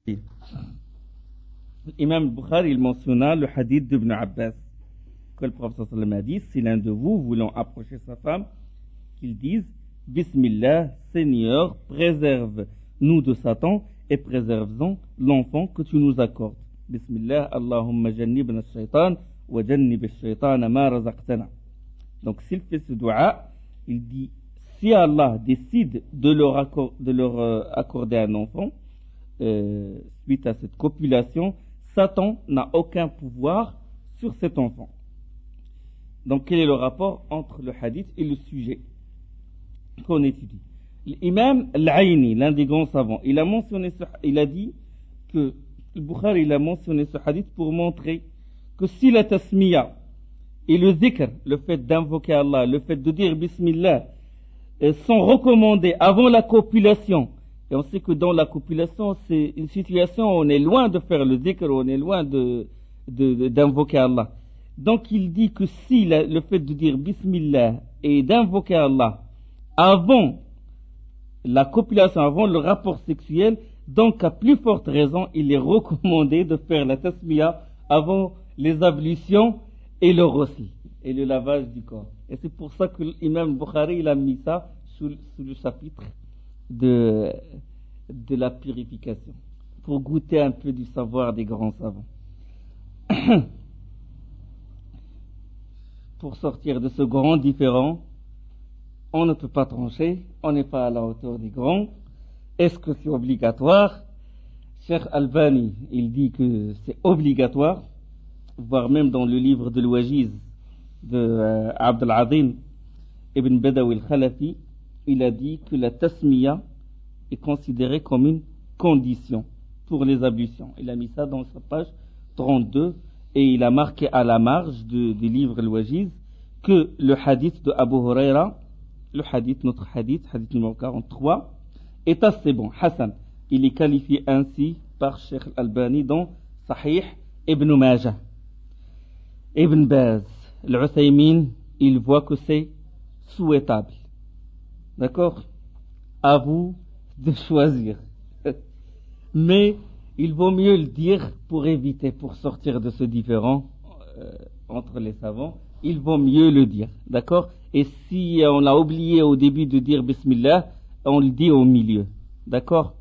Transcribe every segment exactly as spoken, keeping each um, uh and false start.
L'imam Bukhari, il mentionna le hadith d'Ibn Abbas, que le prophète sallallahu alayhi wa sallam a dit, si l'un de vous voulant approcher sa femme, qu'il dise, Bismillah, Seigneur, préserve-nous de Satan et préserve-en l'enfant que tu nous accordes. Bismillah, Allahumma jannibna shaitan wa jannib shaitan ma razaqtana. Donc s'il fait ce dua, il dit, si Allah décide de leur, accor- de leur euh, accorder un enfant, euh, suite à cette copulation, Satan n'a aucun pouvoir sur cet enfant. Donc quel est le rapport entre le hadith et le sujet qu'on étudie? L'imam Al-Aini, l'un des grands savants, il a mentionné ce, il a dit que le Bukhari il a mentionné ce hadith pour montrer que si la tasmiya et le dhikr, le fait d'invoquer Allah, le fait de dire Bismillah, sont recommandés avant la copulation, et on sait que dans la copulation, c'est une situation où on est loin de faire le dhikr, on est loin de, de, de, d'invoquer Allah. Donc il dit que si la, le fait de dire Bismillah et d'invoquer Allah avant la copulation, avant le rapport sexuel, donc à plus forte raison, il est recommandé de faire la tasmiya avant les ablutions et le rossi, et le lavage du corps. Et c'est pour ça que l'imam Bukhari il a mis ça sous, sous le chapitre de, de la purification, pour goûter un peu du savoir des grands savants. Pour sortir de ce grand différend, on ne peut pas trancher, on n'est pas à la hauteur des grands. Est-ce que c'est obligatoire? Cheikh Albani, il dit que c'est obligatoire, voire même dans le livre de l'Ouajiz de euh, Abd al-Azim ibn Badawi al-Khalafi, il a dit que la tasmiya est considérée comme une condition pour les ablutions. Il a mis ça dans sa page trente-deux et il a marqué à la marge de, du livre l'Ouajiz que le hadith de Abu Huraira, le hadith, notre hadith, hadith numéro quarante-trois, est assez bon, Hassan. Il est qualifié ainsi par Cheikh Al-Albani dans Sahih Ibn Majah. Ibn Baz, l'Uthaymin, il voit que c'est souhaitable. D'accord? À vous de choisir. Mais il vaut mieux le dire pour éviter, pour sortir de ce différend euh, entre les savants. Il vaut mieux le dire. D'accord? Et si on a oublié au début de dire Bismillah, on le dit au milieu. D'accord?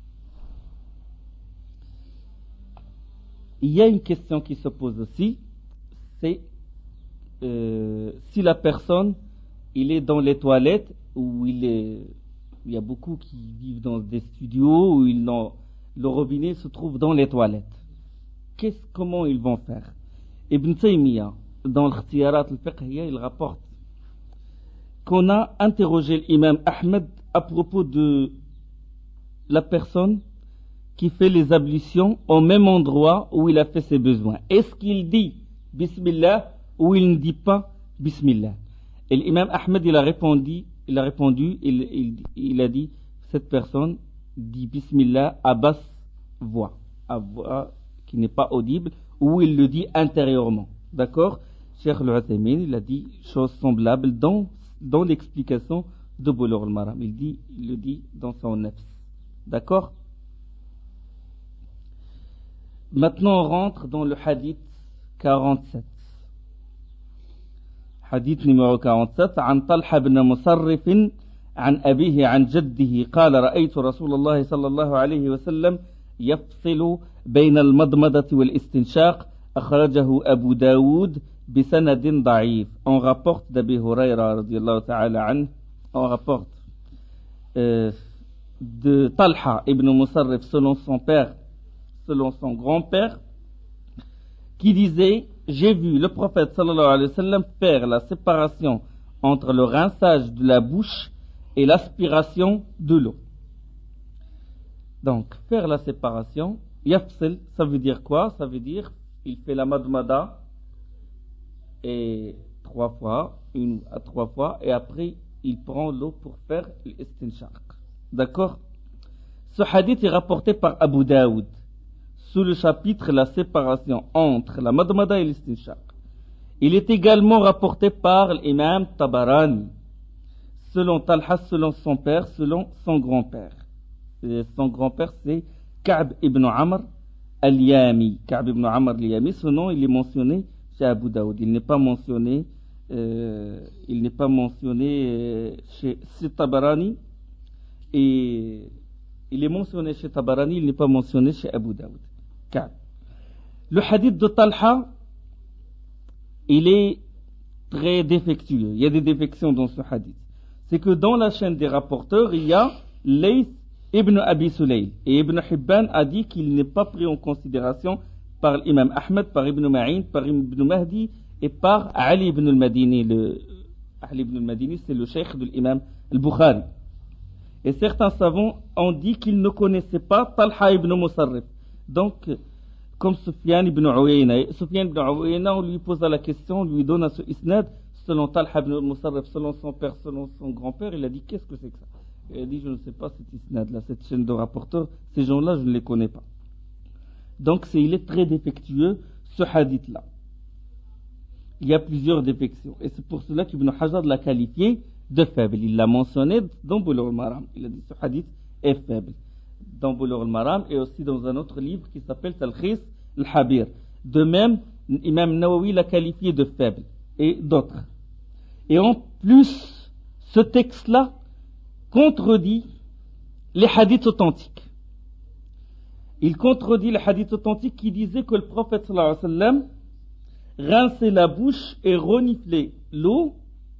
Il y a une question qui se pose aussi, c'est euh, si la personne, il est dans les toilettes, ou il est, il y a beaucoup qui vivent dans des studios, où ils n'ont, le robinet se trouve dans les toilettes. Qu'est-ce, comment ils vont faire? Ibn Taymiyyah, dans l'Ikhtiyarat al-Fiqhiyya, il rapporte qu'on a interrogé l'imam Ahmed à propos de la personne qui fait les ablutions au même endroit où il a fait ses besoins. Est-ce qu'il dit Bismillah ou il ne dit pas Bismillah? Et l'imam Ahmed il a répondu, il a répondu, il, il, il a dit cette personne dit Bismillah à basse voix, à voix qui n'est pas audible, ou il le dit intérieurement. D'accord? Cheikh Al-Uthaymin, il a dit chose semblable dans, dans l'explication de Bulugh al-Maram. Il dit, il le dit dans son nafs. D'accord? Maintenant, on rentre dans le hadith quarante-sept. Hadith numéro quarante-sept. عن طلحة بن مصرف عن أبيه عن جده قال رأيت رسول الله صلى الله عليه وسلم يفصل بين المضمضة والاستنشاق أخرجه أبو داود بسند ضعيف. On rapporte d'Abi Huraira radiyallahu ta'ala anhu, on rapporte euh, de Talha ibn Musarrif selon son père, selon son grand-père, qui disait j'ai vu le prophète sallallahu alayhi wa sallam faire la séparation entre le rinçage de la bouche et l'aspiration de l'eau. Donc faire la séparation, yafsil, ça veut dire quoi? Ça veut dire il fait la madmada et trois fois, une à trois fois, et après il prend l'eau pour faire l'istinshaq. D'accord? Ce hadith est rapporté par Abu Daoud sous le chapitre la séparation entre la madmada et l'istinshaq. Il est également rapporté par l'imam Tabarani selon Talha, selon son père, selon son grand-père. Et son grand-père c'est Ka'b ibn Amr al-Yami. Ka'b ibn Amr al-Yami, ce nom il est mentionné chez Abu Daoud. Il n'est pas mentionné, euh, il n'est pas mentionné euh, chez, chez Tabarani, et il est mentionné chez Tabarani, il n'est pas mentionné chez Abu Daoud. Ka'b. Le hadith de Talha, il est très défectueux. Il y a des défections dans ce hadith. C'est que dans la chaîne des rapporteurs, il y a Layth ibn Abi Sulayl. Et Ibn Hibban a dit qu'il n'est pas pris en considération par l'imam Ahmed, par Ibn Ma'in, par Ibn Mahdi et par Ali ibn al-Madini. Le, Ali ibn al-Madini, c'est le cheikh de l'imam al-Bukhari. Et certains savants ont dit qu'ils ne connaissaient pas Talha ibn Musarrif. Donc, comme Sufyan ibn Uyayna. Sufyan ibn Uyayna, on lui posa la question, on lui donne à ce isnad, selon Talha ibn Musarrif, selon son père, selon son grand-père, il a dit, qu'est-ce que c'est que ça? Il a dit, je ne sais pas cet isnad-là, cette chaîne de rapporteurs, ces gens-là, je ne les connais pas. Donc, c'est, il est très défectueux, ce hadith-là. Il y a plusieurs défections. Et c'est pour cela qu'Ibn Hajar l'a qualifié de faible. Il l'a mentionné dans Bulugh al-Maram. Il a dit, ce hadith est faible. Dans Bulugh al-Maram et aussi dans un autre livre qui s'appelle Talkhis al-Habir. De même, Imam Nawawi l'a qualifié de faible et d'autres. Et en plus, ce texte-là contredit les hadiths authentiques. Il contredit les hadiths authentiques qui disaient que le prophète sallallahu alayhi wa sallam rinçait la bouche et reniflait l'eau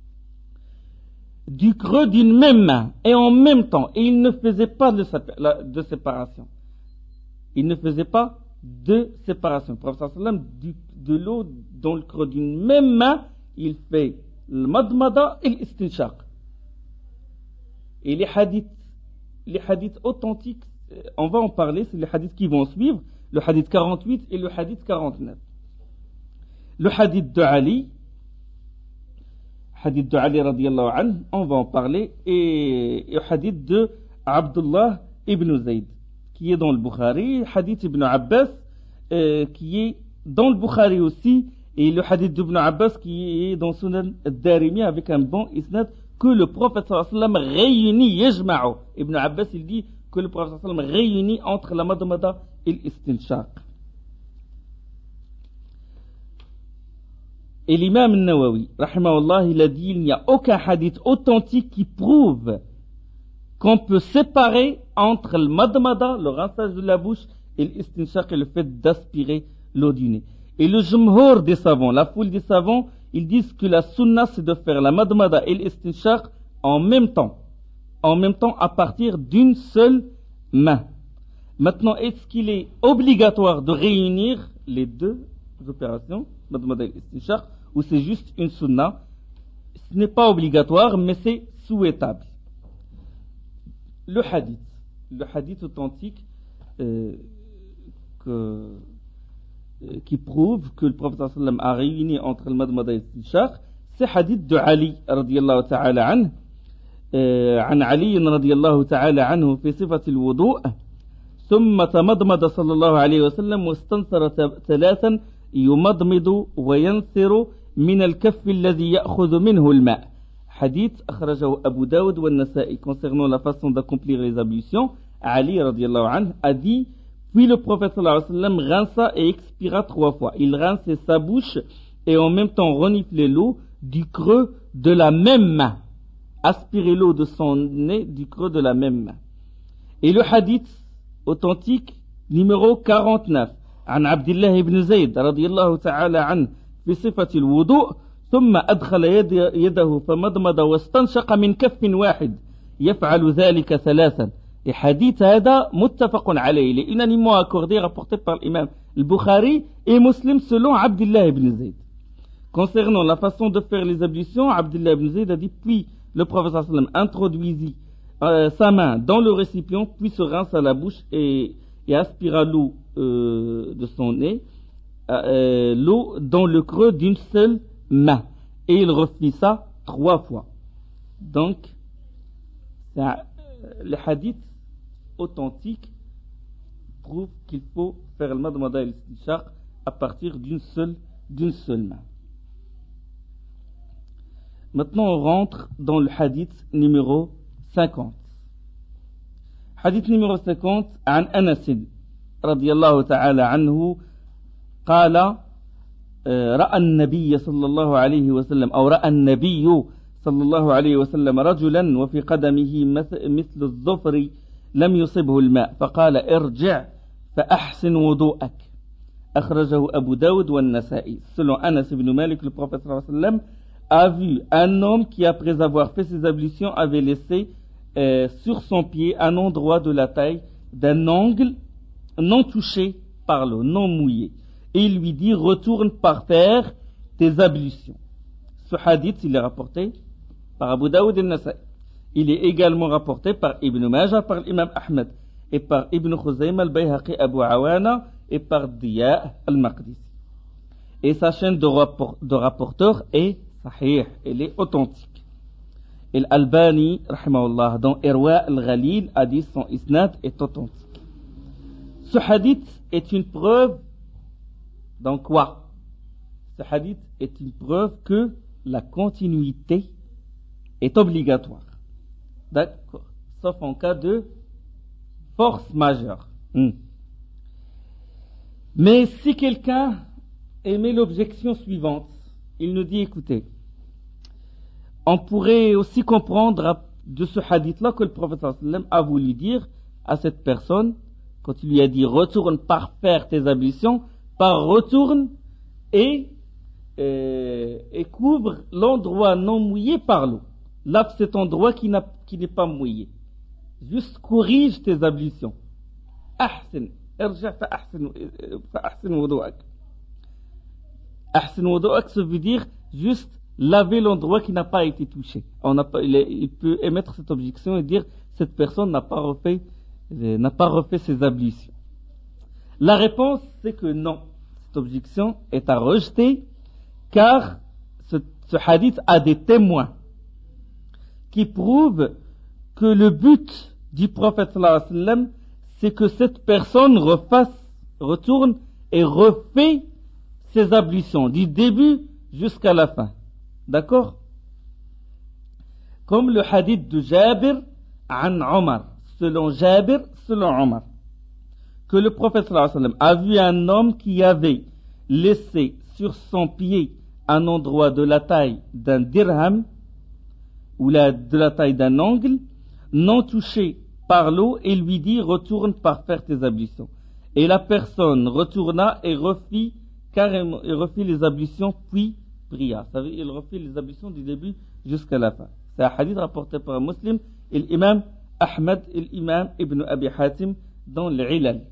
du creux d'une même main et en même temps, et il ne faisait pas de, de séparation. Il ne faisait pas de séparation. Le prophète sallam, de l'eau dans le creux d'une même main, il fait le madmada et l'istinshaq. Et les hadiths, les hadiths authentiques, on va en parler, c'est les hadiths qui vont suivre, le hadith quarante-huit et le hadith quarante-neuf. Le hadith de Ali, hadith de Ali radiallahu anhu, on va en parler, et le hadith de Abdullah ibn Zayd, qui est dans le Bukhari, hadith ibn Abbas, euh, qui est dans le Bukhari aussi, et le hadith d'Ibn Abbas qui est dans Sunan al-Darimi avec un bon isnad, que le prophète sallallahu alayhi wa sallam réunit, yajma'u. Ibn Abbas il dit que le prophète sallallahu alayhi wa sallam réunit entre la madmada et l'istinshaq. Et l'imam al-Nawawi, rahimahullah, il a dit il n'y a aucun hadith authentique qui prouve qu'on peut séparer entre le madmada, le rinçage de la bouche, et l'istinshaq, et le fait d'aspirer l'eau du nez. Et le jumhur des savants, la foule des savants, ils disent que la sunna c'est de faire la madmada et l'istinshaq en même temps. En même temps à partir d'une seule main. Maintenant, est-ce qu'il est obligatoire de réunir les deux opérations, madmada et l'istinshaq, ou c'est juste une sunna? Ce n'est pas obligatoire, mais c'est souhaitable. Le hadith, le hadith authentique euh, que, euh, qui prouve que le prophète sallam a réuni entre le madmada et l'istinshaq, c'est hadith de Ali radiyallahu ta'ala anhu, عن علي رضي الله تعالى عنه في صفة الوضوء ثم تمضمض صلى الله عليه وسلم واستنثر ثلاثا يمضمض وينثر من الكف الذي يأخذ منه الماء. Hadith أخرجه أبو داود والنسائي. Concernant la façon d'accomplir les ablutions, Ali radiallahu anhu a dit, puis le prophète sallallahu alayhi wa sallam rinça et expira trois fois. Il rinçait sa bouche et en même temps reniflait l'eau du creux de la même main. Aspirer l'eau de son nez du creux de la même main. Et le hadith authentique numéro quarante-neuf عن عبد الله بن زيد رضي الله تعالى عنه في صفة الوضوء ثم أدخل يد يده فمضمض واستنشق من كف واحد يفعل ذلك ثلاثا. Et hadith هذا متفق عليه, il est unanimement accordé, rapporté par l'imam al-Bukhari et Muslim selon Abdullah ibn Zayd. Concernant la façon de faire les ablutions, Abdullah ibn Zayd a dit, puis le prophète sallallahu alayhi wa sallam introduisit euh, sa main dans le récipient, puis se rinça la bouche et, et aspira l'eau euh, de son nez, euh, l'eau dans le creux d'une seule main. Et il refit ça trois fois. Donc, un, le hadith authentique prouve qu'il faut faire le madmada et l'istinshaq à partir d'une seule, d'une seule main. Maintenant, on rentre dans le hadith numéro cinquante. حديث numéro cinquante عن أنس رضي الله تعالى عنه قال رأى النبي صلى الله عليه وسلم أو رأى النبي صلى الله عليه وسلم رجلا وفي قدمه مثل الظفر لم يصبه الماء فقال ارجع فأحسن وضوءك أخرجه أبو داود والنسائي. Selon Anas ibn Malik, le prophète sallallahu alayhi wa sallam a vu un homme qui après avoir fait ses ablutions avait laissé euh, sur son pied un endroit de la taille d'un angle non touché par l'eau, non mouillé. Et il lui dit retourne par terre tes ablutions. Ce hadith il est rapporté par Abu Daoud et Nasai. Il est également rapporté par Ibn Majah, par l'imam Ahmed et par Ibn Khuzayma al-Bayhaqi Abu Awana et par Diya al-Maqdisi. Et sa chaîne de, rapport, de rapporteurs est sahih, elle est authentique. Et l'Albani, rahimahullah, dans Irwa al-Ghalil, a dit son isnad est authentique. Ce hadith est une preuve dans quoi? Ce hadith est une preuve que la continuité est obligatoire. D'accord. Sauf en cas de force majeure. Hmm. Mais si quelqu'un émet l'objection suivante, il nous dit écoutez, on pourrait aussi comprendre de ce hadith-là que le prophète sallam a voulu dire à cette personne, quand il lui a dit retourne par faire tes ablutions, par retourne et, euh, et couvre l'endroit non mouillé par l'eau. Lave cet endroit qui, n'a, qui n'est pas mouillé. Juste corrige tes ablutions. Ahsin, irja fa ahsin wudu'ak. Ahsin wudu'ak, ça veut dire juste laver l'endroit qui n'a pas été touché. On n'a pas, il, est, il peut émettre cette objection et dire cette personne n'a pas refait, n'a pas refait ses ablutions. La réponse c'est que non, cette objection est à rejeter car ce, ce hadith a des témoins qui prouvent que le but du prophète sallallahu alayhi wa sallam c'est que cette personne refasse, retourne et refait ses ablutions du début jusqu'à la fin. D'accord? Comme le hadith de Jabir an Omar, selon Jabir, selon Omar, que le prophète sallallahu alayhi wa sallam a vu un homme qui avait laissé sur son pied un endroit de la taille d'un dirham ou la, de la taille d'un angle non touché par l'eau et lui dit retourne par faire tes ablutions. Et la personne retourna et refit carrément et refit les ablutions puis pria. Ça veut dire il refit les ablutions du début jusqu'à la fin. C'est un hadith rapporté par un muslim et l'imam Ahmed et l'imam Ibn Abi Hatim dans l'Ilal.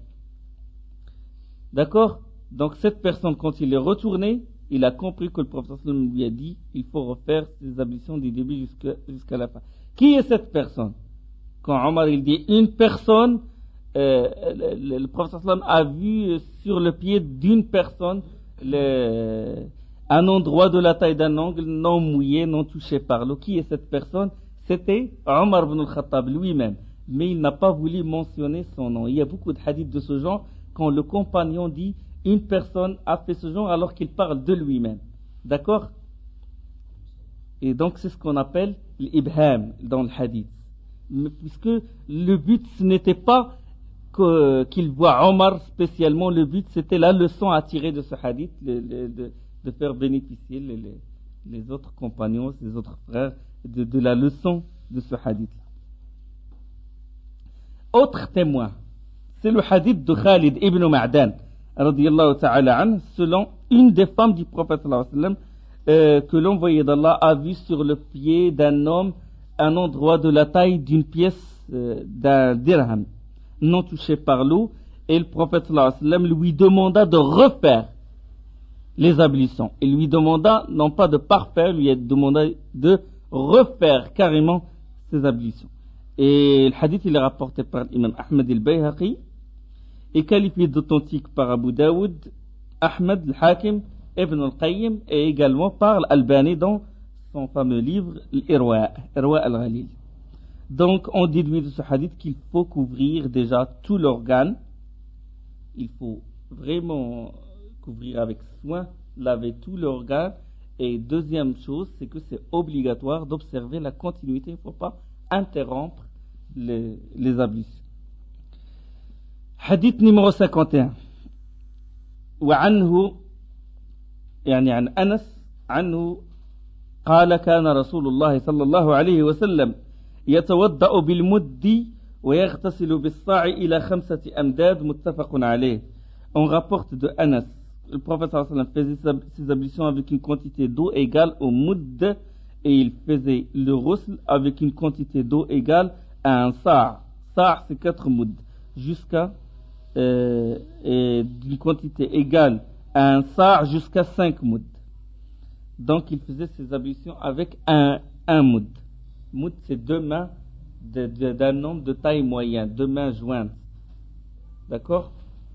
D'accord? Donc cette personne quand il est retourné, il a compris que le prophète lui a dit il faut refaire ses ablutions du début jusqu'à, jusqu'à la fin. Qui est cette personne? Quand Omar il dit une personne, euh, le, le prophète a vu sur le pied d'une personne le, un endroit de la taille d'un angle non mouillé, non touché par l'eau. Qui est cette personne? C'était Omar ibn al-Khattab lui-même. Mais il n'a pas voulu mentionner son nom. Il y a beaucoup de hadiths de ce genre quand le compagnon dit une personne a fait ce genre alors qu'il parle de lui-même. D'accord? Et donc c'est ce qu'on appelle l'ibham dans le hadith. Mais puisque le but ce n'était pas que, qu'il voit Omar spécialement, le but c'était la leçon à tirer de ce hadith, le, le, de, de faire bénéficier les, les, les autres compagnons, les autres frères de, de la leçon de ce hadith. Autre témoin, c'est le hadith de Khalid ibn Ma'dan radiyallahu ta'ala anhu, selon une des femmes du prophète sallallahu alayhi wa sallam, euh, que l'envoyé d'Allah a vu sur le pied d'un homme un endroit de la taille d'une pièce euh, d'un dirham non touché par l'eau et le prophète sallallahu alayhi wa sallam lui demanda de refaire les ablutions. Il lui demanda non pas de parfaire, lui a demandé de refaire carrément ses ablutions. Et le hadith il est rapporté par l'imam Ahmed al-Bayhaqi et qualifié d'authentique par Abu Daoud, Ahmed al-Hakim, Ibn al-Qayyim et également par l'Albani dans son fameux livre l'Irwa, Irwa al-Ghalil. Donc on déduit de ce hadith qu'il faut couvrir déjà tout l'organe, il faut vraiment couvrir avec soin, laver tout l'organe et deuxième chose c'est que c'est obligatoire d'observer la continuité, il ne faut pas interrompre les, les ablutions. Hadith numéro cinquante et un. وعنه يعني عن أنس عنه قال كان رسول الله صلى الله عليه وسلم يتوضأ بالمد ويغتسل بالصاع إلى خمسة أمداد متفق عليه. On rapporte de Anas, le prophète sallallahu alayhi wa sallam faisait ses ablutions avec une quantité d'eau égale au mudd et il faisait le ghusl avec une quantité d'eau égale à un sa'. Sa' c'est quatre mudd jusqu'à euh, et d'une quantité égale à un sa' jusqu'à cinq mudd. Donc il faisait ses ablutions avec un, un mudd. Mudd c'est deux mains de, de, d'un nombre de taille moyenne, deux mains jointes. D'accord?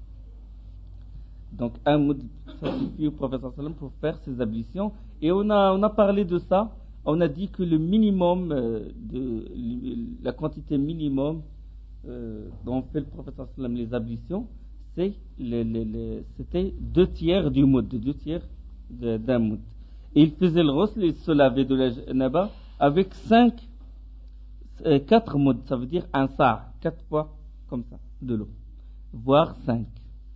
Donc un mudd, ça suffit au prophète sallallahu alayhi wa sallam pour faire ses ablutions. Et on a, on a parlé de ça. On a dit que le minimum, euh, de, la quantité minimum euh, dont fait le prophète sallallahu alayhi wa sallam les ablutions, c'est les, les, les, c'était deux tiers du mudd, deux tiers de, d'un mudd. Et il faisait le ghusl, il se lavait de la janaba avec cinq, euh, quatre mudd, ça veut dire un sa', quatre fois comme ça, de l'eau, voire cinq.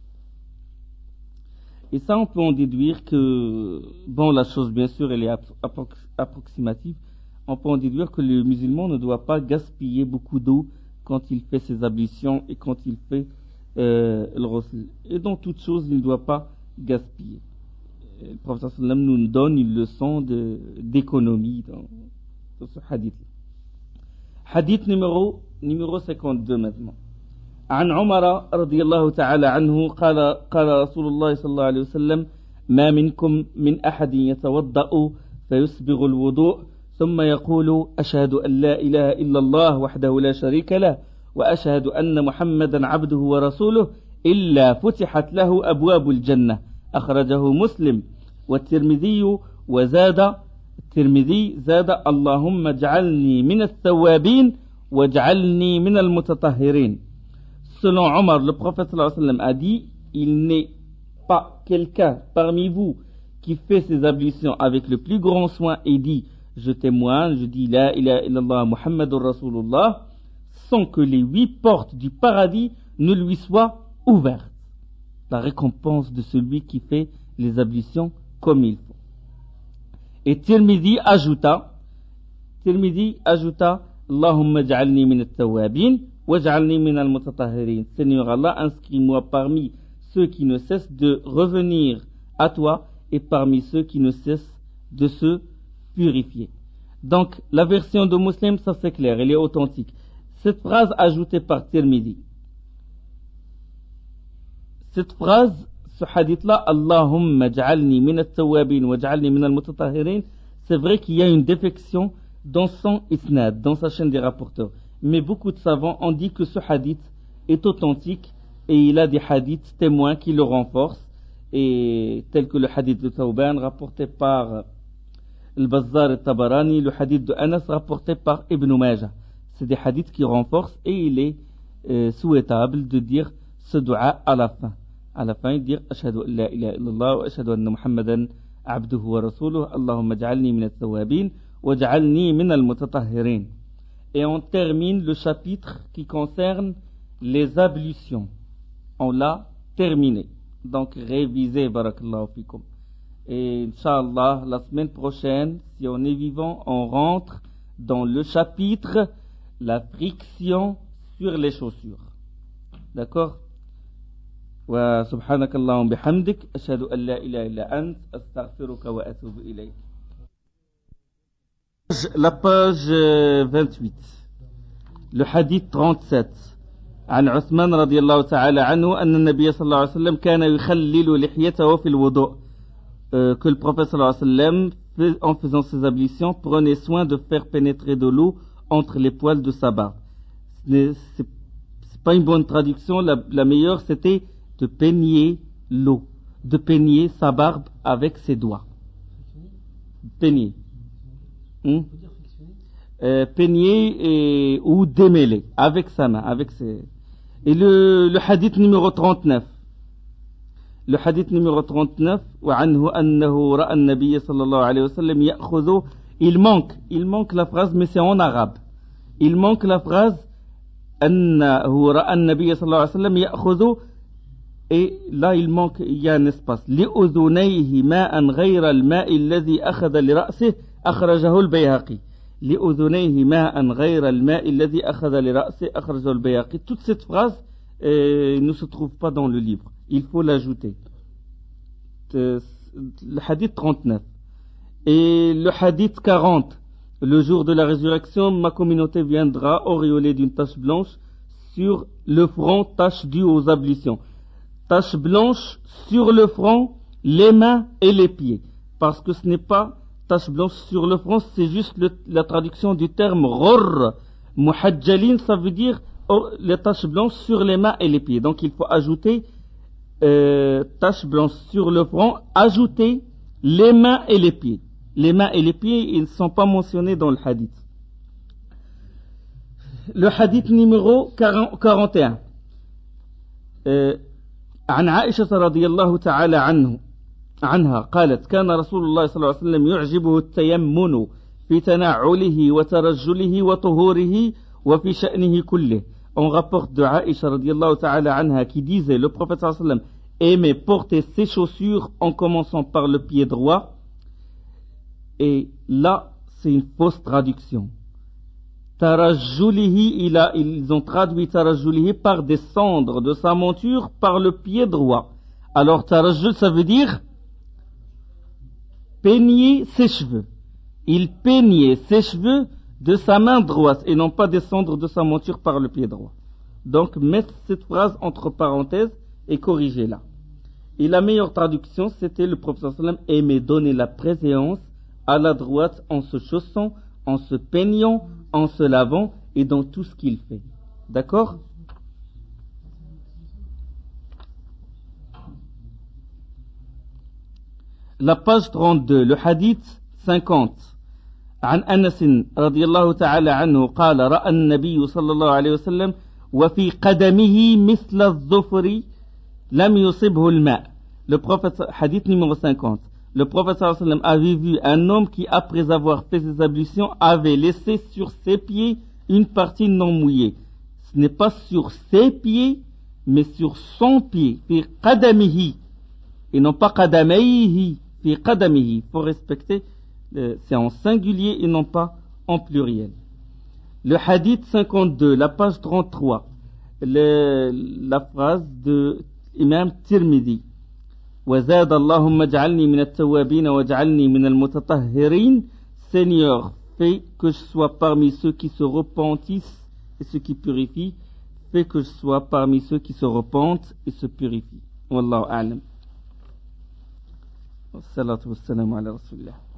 Et ça, on peut en déduire que, bon, la chose, bien sûr, elle est approximative. On peut en déduire que le musulman ne doit pas gaspiller beaucoup d'eau quand il fait ses ablutions et quand il fait euh, le ghusl. Et dans toute chose, il ne doit pas gaspiller. Le prophète sallam nous donne une leçon de, d'économie dans, dans ce hadith. Hadith numéro, numéro cinquante-deux maintenant. عن عمر رضي الله تعالى عنه قال قال رسول الله صلى الله عليه وسلم ما منكم من أحد يتوضأ فيسبغ الوضوء ثم يقول أشهد أن لا إله إلا الله وحده لا شريك له وأشهد أن محمدا عبده ورسوله إلا فتحت له أبواب الجنة أخرجه مسلم والترمذي وزاد الترمذي زاد اللهم اجعلني من التوابين واجعلني من المتطهرين. Selon Omar, le prophète sallallahu alayhi wa sallam a dit, il n'est pas quelqu'un parmi vous qui fait ses ablutions avec le plus grand soin et dit, je témoigne, je dis la ilaha illallah Muhammadur Rasulullah, sans que les huit portes du paradis ne lui soient ouvertes. La récompense de celui qui fait les ablutions comme il faut. Et Tirmidhi ajouta, Tirmidhi ajouta, Allahumma ja'alni min at-tawwabin waj'alni min al-mutatahhirin. Seigneur Allah, inscris-moi parmi ceux qui ne cessent de revenir à toi et parmi ceux qui ne cessent de se purifier. Donc, la version de Muslim, ça c'est clair, elle est authentique. Cette phrase ajoutée par Tirmidhi, cette phrase, ce hadith-là, Allahumma ja'alni min at-tawwabin waj'alni min al-mutatahhirin, c'est vrai qu'il y a une défection dans son isnad, dans sa chaîne des rapporteurs. Mais beaucoup de savants ont dit que ce hadith est authentique et il a des hadiths témoins qui le renforcent, et tel que le hadith de Thawban rapporté par Al-Bazzar et Tabarani, le hadith de Anas rapporté par Ibn Majah. C'est des hadiths qui renforcent et il est euh, souhaitable de dire ce dua à la fin. À la fin, dire Ashhadu an la ilaha illallah wa ashhadu anna Muhammadan abduhu wa rasuluhu, Allahumma ja'alni min at-tawwabin wa ja'alni min al-mutatahhirin. Et on termine le chapitre qui concerne les ablutions. On l'a terminé. Donc révisez, barakallahu fikum. Et Inch'Allah, la semaine prochaine, si on est vivant, on rentre dans le chapitre la friction sur les chaussures. D'accord? Wa subhanakallahum bihamdik, ashhadu an la ilaha illa ant, astaghfiruka wa atubu ilayk. La page vingt-huit, le hadith trente-sept. عن عثمان رضي الله تعالى عنه أن النبي صلى الله عليه وسلم كان يخلل لحيته في الوضوء. Euh, que le prophète sallallahu alayhi wa sallam, en faisant ses ablutions, prenait soin de faire pénétrer de l'eau entre les poils de sa barbe. C'est, c'est, c'est pas une bonne traduction. La, la meilleure, c'était de peigner l'eau, de peigner sa barbe avec ses doigts. Peigner. Hmm? Euh, peigner et, ou démêler avec sa main, avec ses... Et le, le hadith numéro trente-neuf. Le hadith numéro trente-neuf, وعنه أنه رأى النبي صلى الله عليه وسلم يأخذ, il manque, il manque la phrase, mais c'est en arabe. Il manque la phrase أنه رأى النبي صلى الله عليه وسلم يأخذ et là il manque il y a un espace لأذنيه ماء غير الماء الذي أخذ لرأسه أخرجه البيهقي لأذنيه ماء غير الماء الذي أخذ لرأسه أخرجه البيهقي. Toute cette phrase euh, ne se trouve pas dans le livre, il faut l'ajouter. Le hadith trente-neuf et le hadith quarante, le jour de la résurrection ma communauté viendra auréolée d'une tache blanche sur le front, tache due aux ablutions. Tache blanche sur le front, les mains et les pieds, parce que ce n'est pas tache blanche sur le front, c'est juste le, la traduction du terme ghurr. Muhajjalin, ça veut dire oh, les taches blanches sur les mains et les pieds. Donc il faut ajouter euh, tache blanche sur le front, ajouter les mains et les pieds. Les mains et les pieds, ils ne sont pas mentionnés dans le hadith. Le hadith numéro quarante et un. Euh, عن عائشة رضي الله تعالى عنه عنها قالت كان رسول الله صلى الله عليه وسلم يعجبه التيمن في تنعله وترجله وطهوره وفي شأنه كله. On rapporte de Aïcha رضي الله تعالى عنها qui disait le prophète صلى الله عليه وسلم aimait porter ses chaussures en commençant par le pied droit, et là c'est une fausse traduction. Tarajjulihi, il a, ils ont traduit Tarajjulihi par descendre de sa monture par le pied droit. Alors Tarajjul, ça veut dire peigner ses cheveux. Il peignait ses cheveux de sa main droite et non pas descendre de sa monture par le pied droit. Donc mettre cette phrase entre parenthèses et corriger-la. Et la meilleure traduction, c'était le prophète sallam aimait donner la préséance à la droite en se chaussant, en se peignant, en se lavant et dans tout ce qu'il fait. D'accord? La page trente-deux, le hadith cinquante. عن أنس رضي الله تعالى عنه قال رأى النبي صلى الله عليه وسلم وفي قدمه مثل الظفر لم يصبه الماء. Le prophète, hadith numéro cinquante. Le prophète sallallahu alayhi wa sallam avait vu un homme qui, après avoir fait ses ablutions, avait laissé sur ses pieds une partie non mouillée. Ce n'est pas sur ses pieds, mais sur son pied. Fi qadamihi. Et non pas qadamayhi. Fi qadamihi. Il faut respecter, euh, c'est en singulier et non pas en pluriel. Le hadith cinquante-deux, la page trente-trois. Le, la phrase de Imam Tirmidhi. وزاد اللهم اجعلني من التوابين واجعلني من المتطهرين. Seigneur, fais que je sois parmi ceux qui se repentissent et ceux qui purifient. Fais que je sois parmi ceux qui se repentent et se purifient. Wallahu a'lam. Wassalatu wassalamu ala rasulillah.